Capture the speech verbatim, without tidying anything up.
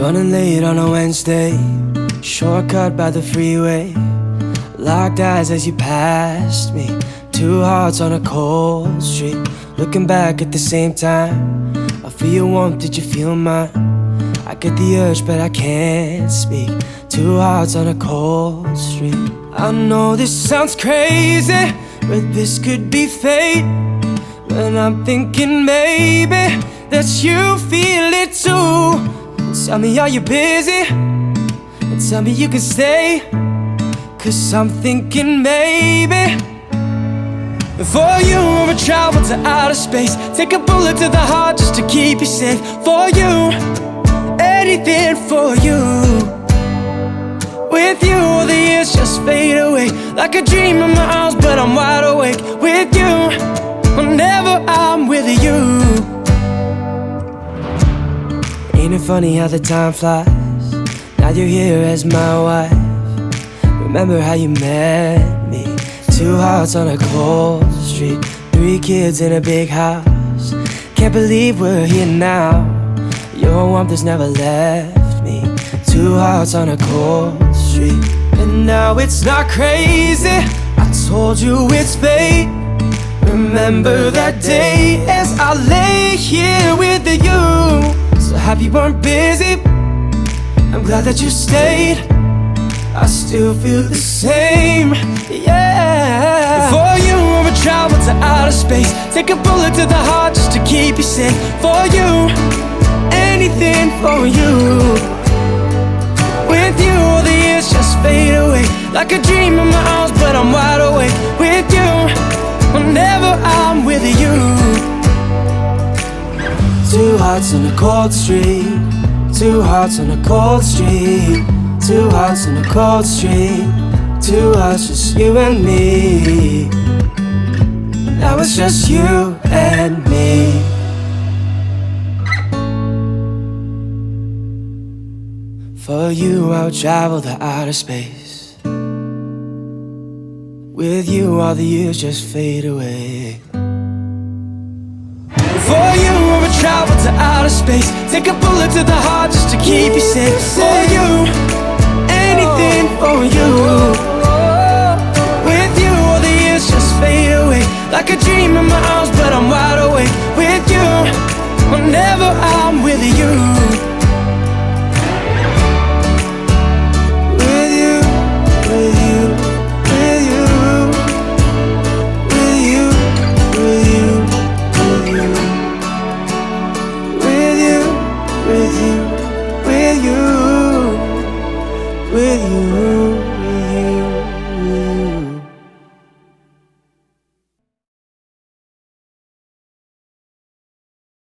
Running late on a Wednesday, shortcut by the freeway. Locked eyes as you passed me, two hearts on a cold street. Looking back at the same time, I feel your warmth, did you feel mine? I get the urge but I can't speak, two hearts on a cold street. I know this sounds crazy, but this could be fate. When I'm thinking maybe that you feel it too. Tell me, are you busy? And tell me you can stay, 'cause I'm thinking maybe for you I'ma travel to outer space, take a bullet to the heart just to keep you safe. For you, anything for you. With you, all the years just fade away, like a dream in my arms, but I'm wide awake. With you, whenever I'm with you. Ain't it funny how the time flies? Now you're here as my wife. Remember how you met me? Two hearts on a cold street, three kids in a big house. Can't believe we're here now. Your warmth has never left me. Two hearts on a cold street. And now it's not crazy, I told you it's fate. Remember that day as I lay here with you. So happy you weren't busy, I'm glad that you stayed. I still feel the same, yeah. For you, I'ma travel to outer space, take a bullet to the heart just to keep you safe. For you, anything for you. With you, all the years just fade away, like a dream in my arms, but I'm wide awake. With you, whenever I'm with you. Two hearts on a cold street, two hearts on a cold street, two hearts on a cold street, two hearts, just you and me. Now it's just you and me. For you, I'll travel to outer space. With you, all the years just fade away. For you, I'ma travel to outer space, take a bullet to the heart just to keep you safe. For you, anything for you.